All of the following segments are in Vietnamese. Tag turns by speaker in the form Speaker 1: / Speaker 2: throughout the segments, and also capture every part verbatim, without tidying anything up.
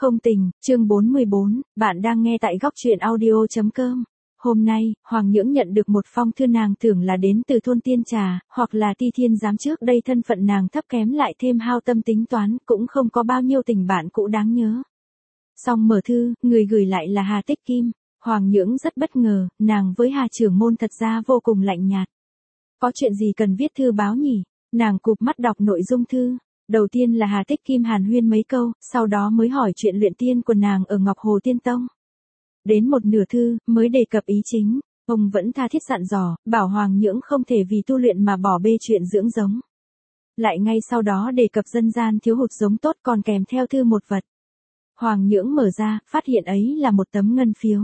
Speaker 1: Không tình, chương bốn mươi bốn, bạn đang nghe tại góc truyện audio.com. Hôm nay, Hoàng Nhưỡng nhận được một phong thư nàng tưởng là đến từ thôn Tiên Trà, hoặc là Ti Thiên giám trước đây thân phận nàng thấp kém lại thêm hao tâm tính toán, cũng không có bao nhiêu tình bạn cũ đáng nhớ. Xong mở thư, người gửi lại là Hà Tích Kim. Hoàng Nhưỡng rất bất ngờ, nàng với Hà trưởng môn thật ra vô cùng lạnh nhạt. Có chuyện gì cần viết thư báo nhỉ? Nàng cụp mắt đọc nội dung thư. Đầu tiên là Hà Tích Kim hàn huyên mấy câu, sau đó mới hỏi chuyện luyện tiên của nàng ở Ngọc Hồ Tiên Tông. Đến một nửa thư, mới đề cập ý chính, ông vẫn tha thiết dặn dò, bảo Hoàng Nhưỡng không thể vì tu luyện mà bỏ bê chuyện dưỡng giống. Lại ngay sau đó đề cập dân gian thiếu hụt giống tốt còn kèm theo thư một vật. Hoàng Nhưỡng mở ra, phát hiện ấy là một tấm ngân phiếu.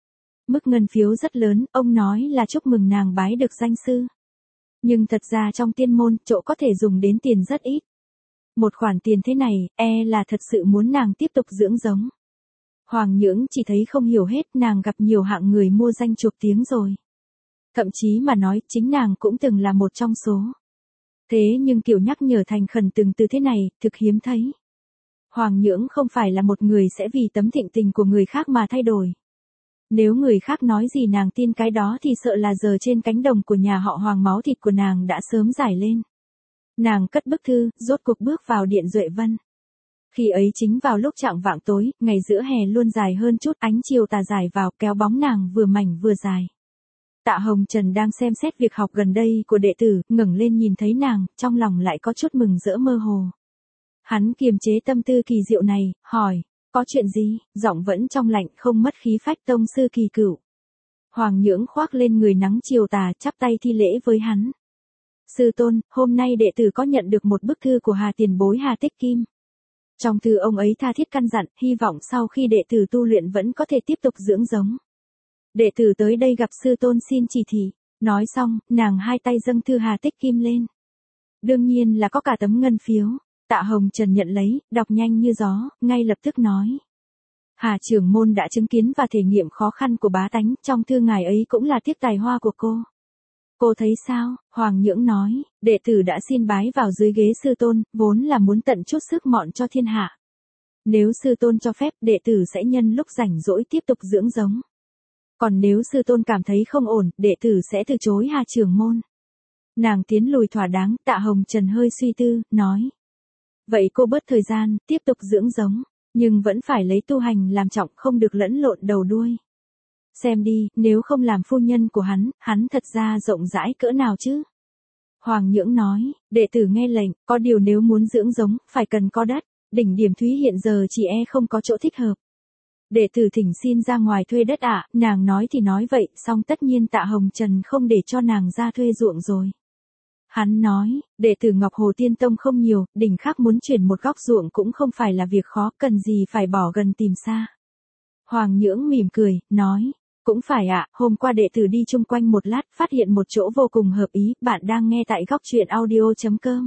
Speaker 1: Mức ngân phiếu rất lớn, ông nói là chúc mừng nàng bái được danh sư. Nhưng thật ra trong tiên môn, chỗ có thể dùng đến tiền rất ít. Một khoản tiền thế này, e là thật sự muốn nàng tiếp tục dưỡng giống. Hoàng Nhưỡng chỉ thấy không hiểu hết, nàng gặp nhiều hạng người mua danh chuộc tiếng rồi. Thậm chí mà nói, chính nàng cũng từng là một trong số. Thế nhưng kiểu nhắc nhở thành khẩn từng từ thế này, thực hiếm thấy. Hoàng Nhưỡng không phải là một người sẽ vì tấm thịnh tình của người khác mà thay đổi. Nếu người khác nói gì nàng tin cái đó thì sợ là giờ trên cánh đồng của nhà họ Hoàng máu thịt của nàng đã sớm giải lên. Nàng cất bức thư, rốt cuộc bước vào điện Duệ Vân. Khi ấy chính vào lúc chạng vạng tối, ngày giữa hè luôn dài hơn chút, ánh chiều tà dài vào, kéo bóng nàng vừa mảnh vừa dài. Tạ Hồng Trần đang xem xét việc học gần đây của đệ tử, ngẩng lên nhìn thấy nàng, trong lòng lại có chút mừng rỡ mơ hồ. Hắn kiềm chế tâm tư kỳ diệu này, hỏi, có chuyện gì? Giọng vẫn trong lạnh, không mất khí phách tông sư kỳ cửu. Hoàng Nhưỡng khoác lên người nắng chiều tà, chắp tay thi lễ với hắn. Sư tôn, hôm nay đệ tử có nhận được một bức thư của Hà tiền bối Hà Tích Kim. Trong thư ông ấy tha thiết căn dặn, hy vọng sau khi đệ tử tu luyện vẫn có thể tiếp tục dưỡng giống. Đệ tử tới đây gặp sư tôn xin chỉ thị. Nói xong, nàng hai tay dâng thư Hà Tích Kim lên. Đương nhiên là có cả tấm ngân phiếu. Tạ Hồng Trần nhận lấy, đọc nhanh như gió, ngay lập tức nói. Hà trưởng môn đã chứng kiến và thể nghiệm khó khăn của bá tánh, trong thư ngài ấy cũng là tiếc tài hoa của cô. Cô thấy sao? Hoàng Nhưỡng nói, đệ tử đã xin bái vào dưới ghế sư tôn, vốn là muốn tận chút sức mọn cho thiên hạ. Nếu sư tôn cho phép, đệ tử sẽ nhân lúc rảnh rỗi tiếp tục dưỡng giống. Còn nếu sư tôn cảm thấy không ổn, đệ tử sẽ từ chối Hà trưởng môn. Nàng tiến lùi thỏa đáng, Tạ Hồng Trần hơi suy tư, nói. Vậy cô bớt thời gian, tiếp tục dưỡng giống, nhưng vẫn phải lấy tu hành làm trọng, không được lẫn lộn đầu đuôi. Xem đi, nếu không làm phu nhân của hắn, hắn thật ra rộng rãi cỡ nào chứ? Hoàng Nhưỡng nói, đệ tử nghe lệnh, có điều nếu muốn dưỡng giống, phải cần có đất, đỉnh Điểm Thúy hiện giờ chỉ e không có chỗ thích hợp. Đệ tử thỉnh xin ra ngoài thuê đất ạ, nàng nói thì nói vậy, song tất nhiên Tạ Hồng Trần không để cho nàng ra thuê ruộng rồi. Hắn nói, đệ tử Ngọc Hồ Tiên Tông không nhiều, đỉnh khác muốn chuyển một góc ruộng cũng không phải là việc khó, cần gì phải bỏ gần tìm xa. Hoàng Nhưỡng mỉm cười, nói, cũng phải ạ, hôm qua đệ tử đi chung quanh một lát, phát hiện một chỗ vô cùng hợp ý, bạn đang nghe tại góc truyện audio.com.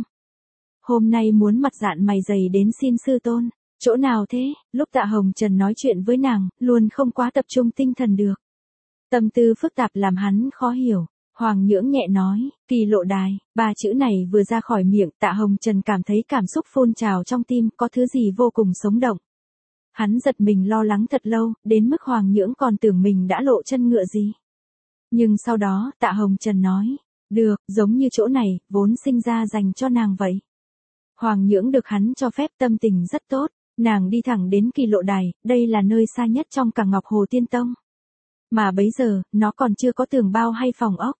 Speaker 1: Hôm nay muốn mặt dạn mày dày đến xin sư tôn, chỗ nào thế? Lúc Tạ Hồng Trần nói chuyện với nàng, luôn không quá tập trung tinh thần được. Tâm tư phức tạp làm hắn khó hiểu. Hoàng Nhưỡng nhẹ nói, Kỳ Lộ Đài, ba chữ này vừa ra khỏi miệng, Tạ Hồng Trần cảm thấy cảm xúc phun trào trong tim, có thứ gì vô cùng sống động. Hắn giật mình lo lắng thật lâu, đến mức Hoàng Nhưỡng còn tưởng mình đã lộ chân ngựa gì. Nhưng sau đó, Tạ Hồng Trần nói, được, giống như chỗ này, vốn sinh ra dành cho nàng vậy. Hoàng Nhưỡng được hắn cho phép, tâm tình rất tốt, nàng đi thẳng đến Kỳ Lộ Đài, đây là nơi xa nhất trong cả Ngọc Hồ Tiên Tông. Mà bấy giờ, nó còn chưa có tường bao hay phòng ốc.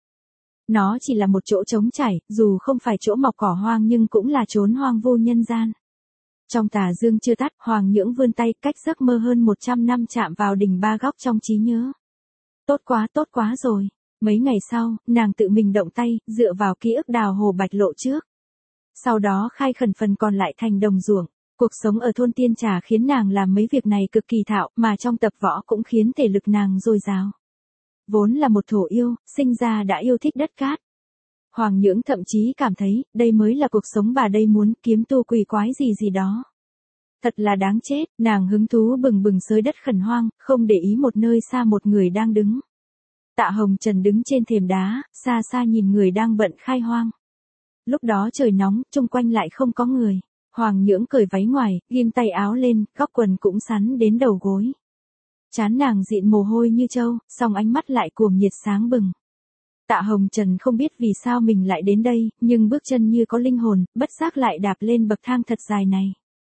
Speaker 1: Nó chỉ là một chỗ trống trải, dù không phải chỗ mọc cỏ hoang nhưng cũng là chốn hoang vu nhân gian. Trong tà dương chưa tắt, Hoàng Nhưỡng vươn tay, cách giấc mơ hơn một trăm năm chạm vào đỉnh ba góc trong trí nhớ. Tốt quá, tốt quá rồi. Mấy ngày sau, nàng tự mình động tay, dựa vào ký ức đào hồ bạch lộ trước. Sau đó khai khẩn phần còn lại thành đồng ruộng. Cuộc sống ở thôn Tiên Trà khiến nàng làm mấy việc này cực kỳ thạo, mà trong tập võ cũng khiến thể lực nàng dồi dào. Vốn là một thổ yêu, sinh ra đã yêu thích đất cát. Hoàng Nhưỡng thậm chí cảm thấy, đây mới là cuộc sống bà đây muốn, kiếm tu quỷ quái gì gì đó. Thật là đáng chết, nàng hứng thú bừng bừng xới đất khẩn hoang, không để ý một nơi xa một người đang đứng. Tạ Hồng Trần đứng trên thềm đá, xa xa nhìn người đang bận khai hoang. Lúc đó trời nóng, chung quanh lại không có người. Hoàng Nhưỡng cởi váy ngoài, ghim tay áo lên, góc quần cũng sắn đến đầu gối. Trán nàng dịn mồ hôi như trâu, song ánh mắt lại cuồng nhiệt sáng bừng. Tạ Hồng Trần không biết vì sao mình lại đến đây, nhưng bước chân như có linh hồn, bất giác lại đạp lên bậc thang thật dài này.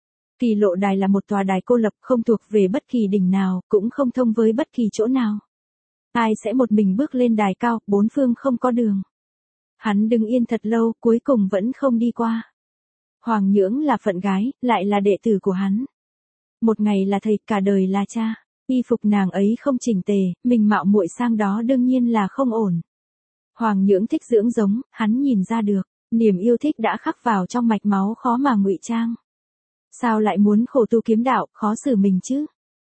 Speaker 1: Kỳ Lộ Đài là một tòa đài cô lập, không thuộc về bất kỳ đỉnh nào, cũng không thông với bất kỳ chỗ nào. Ai sẽ một mình bước lên đài cao, bốn phương không có đường. Hắn đứng yên thật lâu, cuối cùng vẫn không đi qua. Hoàng Nhưỡng là phận gái, lại là đệ tử của hắn. Một ngày là thầy, cả đời là cha. Y phục nàng ấy không chỉnh tề, mình mạo muội sang đó đương nhiên là không ổn. Hoàng Nhưỡng thích dưỡng giống, hắn nhìn ra được, niềm yêu thích đã khắc vào trong mạch máu khó mà ngụy trang. Sao lại muốn khổ tu kiếm đạo, khó xử mình chứ?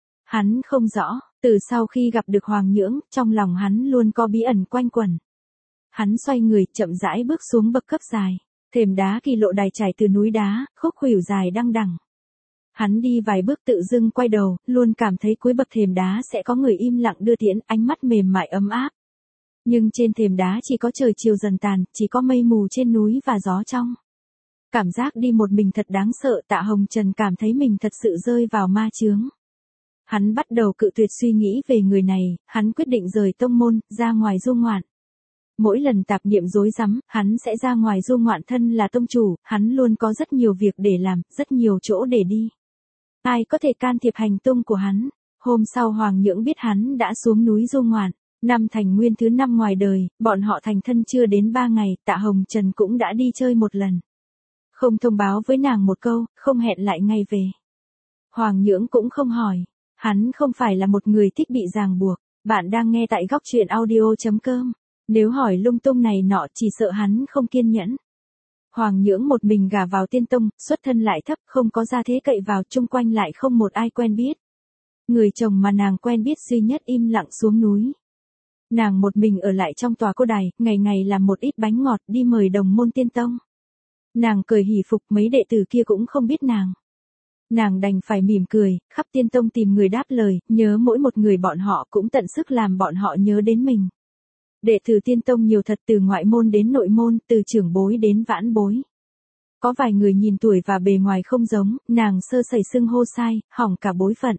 Speaker 1: Hắn không rõ, từ sau khi gặp được Hoàng Nhưỡng, trong lòng hắn luôn có bí ẩn quanh quẩn. Hắn xoay người, chậm rãi bước xuống bậc cấp dài, thềm đá Kỳ Lộ Đài trải từ núi đá, khúc khuỷu dài đăng đẳng. Hắn đi vài bước tự dưng quay đầu, luôn cảm thấy cuối bậc thềm đá sẽ có người im lặng đưa tiễn, ánh mắt mềm mại ấm áp. Nhưng trên thềm đá chỉ có trời chiều dần tàn, chỉ có mây mù trên núi và gió trong. Cảm giác đi một mình thật đáng sợ, Tạ Hồng Trần cảm thấy mình thật sự rơi vào ma chướng. Hắn bắt đầu cự tuyệt suy nghĩ về người này, hắn quyết định rời tông môn, ra ngoài du ngoạn. Mỗi lần tạp niệm rối rắm, hắn sẽ ra ngoài du ngoạn, thân là tông chủ, hắn luôn có rất nhiều việc để làm, rất nhiều chỗ để đi. Ai có thể can thiệp hành tung của hắn? Hôm sau Hoàng Nhưỡng biết hắn đã xuống núi du ngoạn. Năm thành nguyên thứ năm ngoài đời, bọn họ thành thân chưa đến ba ngày, Tạ Hồng Trần cũng đã đi chơi một lần. Không thông báo với nàng một câu, không hẹn lại ngày về. Hoàng Nhưỡng cũng không hỏi. Hắn không phải là một người thích bị ràng buộc. Bạn đang nghe tại góc truyện audio chấm com. Nếu hỏi lung tung này nọ chỉ sợ hắn không kiên nhẫn. Hoàng Nhưỡng một mình gả vào tiên tông, xuất thân lại thấp, không có gia thế cậy vào, chung quanh lại không một ai quen biết. Người chồng mà nàng quen biết duy nhất im lặng xuống núi. Nàng một mình ở lại trong tòa cô đài, ngày ngày làm một ít bánh ngọt đi mời đồng môn tiên tông. Nàng cười hỉ phục, mấy đệ tử kia cũng không biết nàng. Nàng đành phải mỉm cười, khắp tiên tông tìm người đáp lời, nhớ mỗi một người bọn họ cũng tận sức làm bọn họ nhớ đến mình. Đệ tử tiên tông nhiều thật, từ ngoại môn đến nội môn, từ trưởng bối đến vãn bối. Có vài người nhìn tuổi và bề ngoài không giống, nàng sơ sẩy xưng hô sai, hỏng cả bối phận.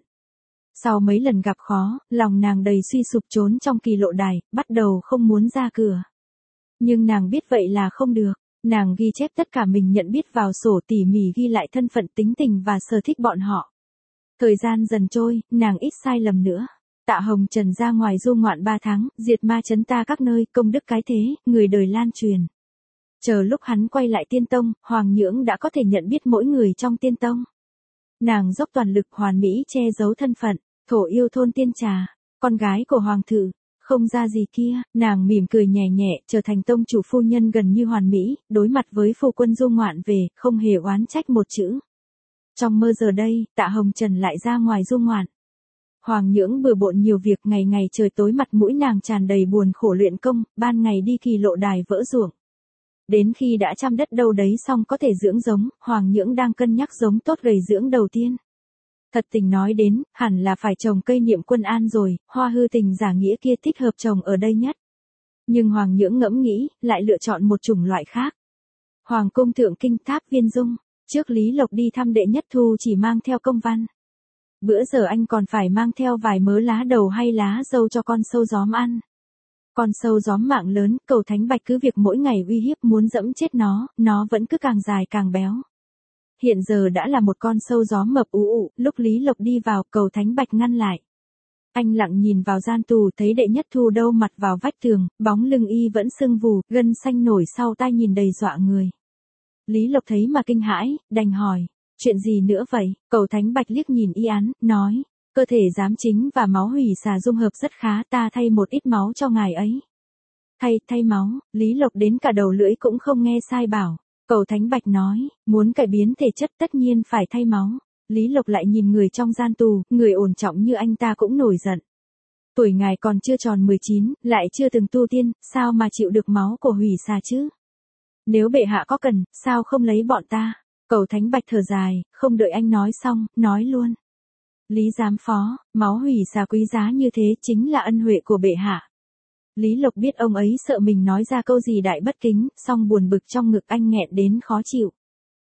Speaker 1: Sau mấy lần gặp khó, lòng nàng đầy suy sụp trốn trong Kỳ Lộ Đài, bắt đầu không muốn ra cửa. Nhưng nàng biết vậy là không được, nàng ghi chép tất cả mình nhận biết vào sổ, tỉ mỉ ghi lại thân phận, tính tình và sở thích bọn họ. Thời gian dần trôi, nàng ít sai lầm nữa. Tạ Hồng Trần ra ngoài du ngoạn ba tháng, diệt ma chấn ta các nơi, công đức cái thế, người đời lan truyền. Chờ lúc hắn quay lại tiên tông, Hoàng Nhưỡng đã có thể nhận biết mỗi người trong tiên tông. Nàng dốc toàn lực hoàn mỹ che giấu thân phận, thổ yêu thôn Tiên Trà, con gái của hoàng thự, không ra gì kia, nàng mỉm cười nhẹ nhẹ, trở thành tông chủ phu nhân gần như hoàn mỹ, đối mặt với phu quân du ngoạn về, không hề oán trách một chữ. Trong mơ giờ đây, Tạ Hồng Trần lại ra ngoài du ngoạn. Hoàng Nhưỡng bừa bộn nhiều việc, ngày ngày trời tối mặt mũi nàng tràn đầy buồn khổ luyện công, ban ngày đi Kỳ Lộ Đài vỡ ruộng. Đến khi đã chăm đất đâu đấy xong có thể dưỡng giống, Hoàng Nhưỡng đang cân nhắc giống tốt gầy dưỡng đầu tiên. Thật tình nói đến, hẳn là phải trồng cây Niệm Quân An rồi, hoa hư tình giả nghĩa kia thích hợp trồng ở đây nhất. Nhưng Hoàng Nhưỡng ngẫm nghĩ, lại lựa chọn một chủng loại khác. Hoàng cung thượng kinh tháp Viên Dung, trước Lý Lộc đi thăm đệ nhất thu chỉ mang theo công văn. Bữa giờ anh còn phải mang theo vài mớ lá đầu hay lá dâu cho con sâu gióm ăn. Con sâu gióm mạng lớn, Cầu Thánh Bạch cứ việc mỗi ngày uy hiếp muốn dẫm chết nó, nó vẫn cứ càng dài càng béo. Hiện giờ đã là một con sâu gióm mập ú ụ, lúc Lý Lộc đi vào, Cầu Thánh Bạch ngăn lại. Anh lặng nhìn vào gian tù, thấy đệ nhất thu đâu mặt vào vách tường, bóng lưng y vẫn sưng vù, gân xanh nổi sau tai nhìn đầy dọa người. Lý Lộc thấy mà kinh hãi, đành hỏi, chuyện gì nữa vậy? Cầu Thánh Bạch liếc nhìn y án, nói, cơ thể giám chính và máu hủy xà dung hợp rất khá, ta thay một ít máu cho ngài ấy. Thay, thay máu, Lý Lộc đến cả đầu lưỡi cũng không nghe sai bảo. Cầu Thánh Bạch nói, muốn cải biến thể chất tất nhiên phải thay máu. Lý Lộc lại nhìn người trong gian tù, người ổn trọng như anh ta cũng nổi giận. Tuổi ngài còn chưa tròn mười chín, lại chưa từng tu tiên, sao mà chịu được máu của hủy xà chứ? Nếu bệ hạ có cần, sao không lấy bọn ta? Cầu Thánh Bạch thở dài, không đợi anh nói xong, nói luôn. Lý giám phó, máu hủy xà quý giá như thế chính là ân huệ của bệ hạ. Lý Lộc biết ông ấy sợ mình nói ra câu gì đại bất kính, song buồn bực trong ngực anh nghẹn đến khó chịu.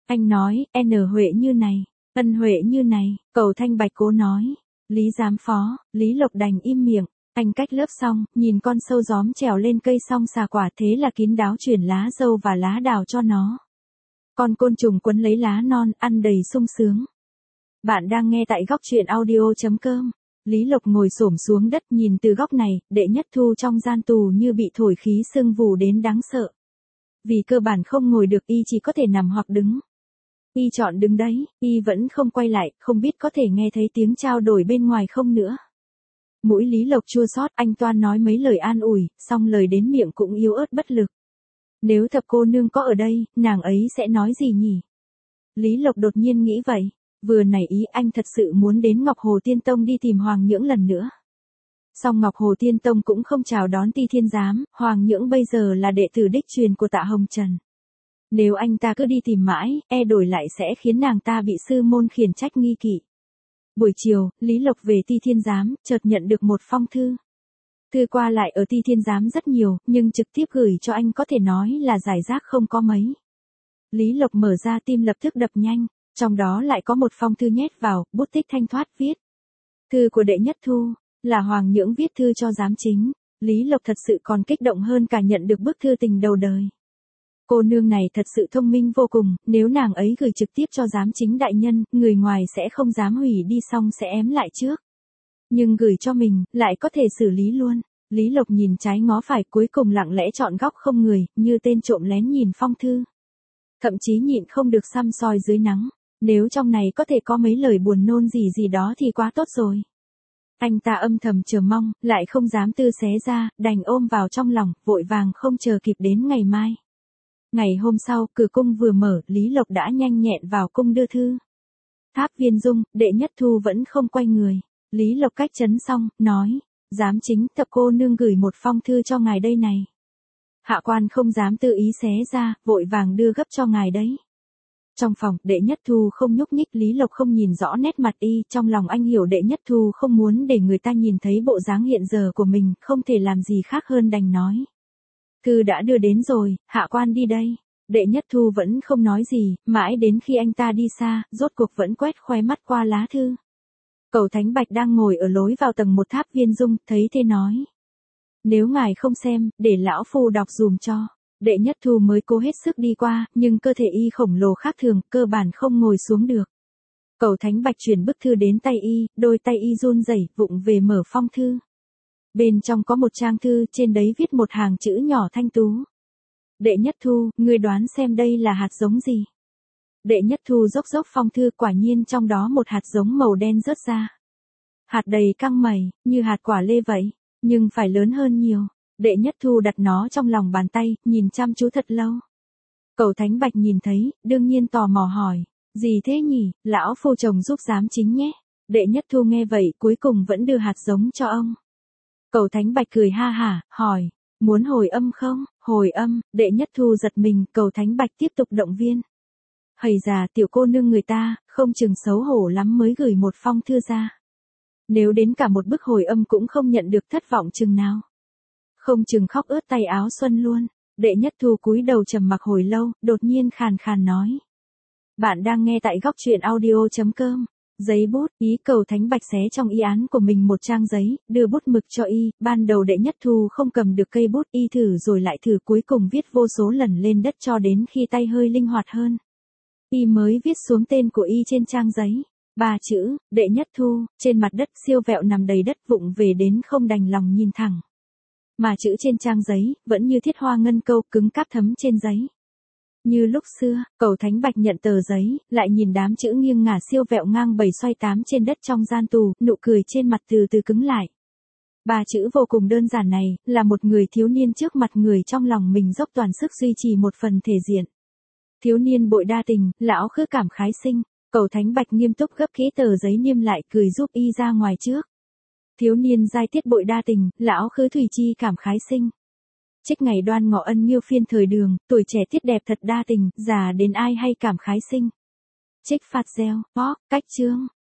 Speaker 1: Anh nói, N Huệ như này, Ân Huệ như này, Cầu Thanh Bạch cố nói. Lý giám phó, Lý Lộc đành im miệng. Anh cách lớp xong, nhìn con sâu gióm trèo lên cây xong xà quả thế là kín đáo chuyển lá dâu và lá đào cho nó. Con côn trùng quấn lấy lá non, ăn đầy sung sướng. Bạn đang nghe tại góc truyện audio.com. Lý Lộc ngồi xổm xuống đất nhìn từ góc này, Đệ Nhất Thu trong gian tù như bị thổi khí sưng vù đến đáng sợ. Vì cơ bản không ngồi được y chỉ có thể nằm hoặc đứng. Y chọn đứng đấy, y vẫn không quay lại, không biết có thể nghe thấy tiếng trao đổi bên ngoài không nữa. Mũi Lý Lộc chua xót, anh toan nói mấy lời an ủi, xong lời đến miệng cũng yếu ớt bất lực. Nếu Thập cô nương có ở đây, nàng ấy sẽ nói gì nhỉ? Lý Lộc đột nhiên nghĩ vậy. Vừa nảy ý anh thật sự muốn đến Ngọc Hồ Tiên Tông đi tìm Hoàng Nhưỡng lần nữa. Song Ngọc Hồ Tiên Tông cũng không chào đón Ti Thiên Giám, Hoàng Nhưỡng bây giờ là đệ tử đích truyền của Tạ Hồng Trần. Nếu anh ta cứ đi tìm mãi, e đổi lại sẽ khiến nàng ta bị sư môn khiển trách nghi kỵ. Buổi chiều, Lý Lộc về Ti Thiên Giám, chợt nhận được một phong thư. Thư qua lại ở Ti Thiên Giám rất nhiều, nhưng trực tiếp gửi cho anh có thể nói là giải rác không có mấy. Lý Lộc mở ra tim lập tức đập nhanh, trong đó lại có một phong thư nhét vào, bút tích thanh thoát viết. Thư của Đệ Nhất Thu, là Hoàng Nhưỡng viết thư cho giám chính. Lý Lộc thật sự còn kích động hơn cả nhận được bức thư tình đầu đời. Cô nương này thật sự thông minh vô cùng, nếu nàng ấy gửi trực tiếp cho giám chính đại nhân, người ngoài sẽ không dám hủy đi xong sẽ ém lại trước. Nhưng gửi cho mình, lại có thể xử lý luôn. Lý Lộc nhìn trái ngó phải cuối cùng lặng lẽ chọn góc không người, như tên trộm lén nhìn phong thư. Thậm chí nhịn không được săm soi dưới nắng. Nếu trong này có thể có mấy lời buồn nôn gì gì đó thì quá tốt rồi. Anh ta âm thầm chờ mong, lại không dám tư xé ra, đành ôm vào trong lòng, vội vàng không chờ kịp đến ngày mai. Ngày hôm sau, cửa cung vừa mở, Lý Lộc đã nhanh nhẹn vào cung đưa thư. Tháp Viên Dung, Đệ Nhất Thu vẫn không quay người. Lý Lộc cách trấn xong, nói, giám chính, Thập cô nương gửi một phong thư cho ngài đây này. Hạ quan không dám tự ý xé ra, vội vàng đưa gấp cho ngài đấy. Trong phòng, Đệ Nhất Thu không nhúc nhích, Lý Lộc không nhìn rõ nét mặt y, trong lòng anh hiểu Đệ Nhất Thu không muốn để người ta nhìn thấy bộ dáng hiện giờ của mình, không thể làm gì khác hơn đành nói. Thư đã đưa đến rồi, hạ quan đi đây. Đệ Nhất Thu vẫn không nói gì, mãi đến khi anh ta đi xa, rốt cuộc vẫn quét khoe mắt qua lá thư. Cầu Thánh Bạch đang ngồi ở lối vào tầng một Tháp Viên Dung, thấy thế nói. Nếu ngài không xem, để lão phu đọc dùm cho. Đệ Nhất Thu mới cố hết sức đi qua, nhưng cơ thể y khổng lồ khác thường, cơ bản không ngồi xuống được. Cầu Thánh Bạch chuyển bức thư đến tay y, đôi tay y run rẩy, vụng về mở phong thư. Bên trong có một trang thư, trên đấy viết một hàng chữ nhỏ thanh tú. Đệ Nhất Thu, ngươi đoán xem đây là hạt giống gì? Đệ Nhất Thu dốc dốc phong thư, quả nhiên trong đó một hạt giống màu đen rớt ra. Hạt đầy căng mẩy, như hạt quả lê vậy, nhưng phải lớn hơn nhiều. Đệ Nhất Thu đặt nó trong lòng bàn tay, nhìn chăm chú thật lâu. Cầu Thánh Bạch nhìn thấy, đương nhiên tò mò hỏi, gì thế nhỉ, lão phu chồng giúp giám chính nhé. Đệ Nhất Thu nghe vậy, cuối cùng vẫn đưa hạt giống cho ông. Cầu Thánh Bạch cười ha hả, hỏi, muốn hồi âm không? Hồi âm, Đệ Nhất Thu giật mình, Cầu Thánh Bạch tiếp tục động viên. Hầy già tiểu cô nương người ta, không chừng xấu hổ lắm mới gửi một phong thư ra. Nếu đến cả một bức hồi âm cũng không nhận được thất vọng chừng nào. Không chừng khóc ướt tay áo xuân luôn. Đệ Nhất Thu cúi đầu trầm mặc hồi lâu, đột nhiên khàn khàn nói. Bạn đang nghe tại góc truyện audio.com. Giấy bút, ý Cầu Thánh Bạch xé trong y án của mình một trang giấy, đưa bút mực cho y, ban đầu Đệ Nhất Thu không cầm được cây bút, y thử rồi lại thử cuối cùng viết vô số lần lên đất cho đến khi tay hơi linh hoạt hơn. Y mới viết xuống tên của y trên trang giấy. Ba chữ, Đệ Nhất Thu, trên mặt đất siêu vẹo nằm đầy đất vụng về đến không đành lòng nhìn thẳng. Mà chữ trên trang giấy, vẫn như thiết hoa ngân câu cứng cáp thấm trên giấy. Như lúc xưa, Cầu Thánh Bạch nhận tờ giấy, lại nhìn đám chữ nghiêng ngả siêu vẹo ngang bảy xoay tám trên đất trong gian tù, nụ cười trên mặt từ từ cứng lại. Ba chữ vô cùng đơn giản này, là một người thiếu niên trước mặt người trong lòng mình dốc toàn sức duy trì một phần thể diện. Thiếu niên bội đa tình, lão khứ cảm khái sinh. Cầu Thánh Bạch nghiêm túc gấp kỹ tờ giấy niêm lại, cười giúp y ra ngoài trước. Thiếu niên giai tiết bội đa tình, lão khứ thủy chi cảm khái sinh. Trích ngày đoan ngọ ân nghiêu phiên thời đường, tuổi trẻ tiết đẹp thật đa tình, già đến ai hay cảm khái sinh. Trích phạt gieo, bó, cách chương.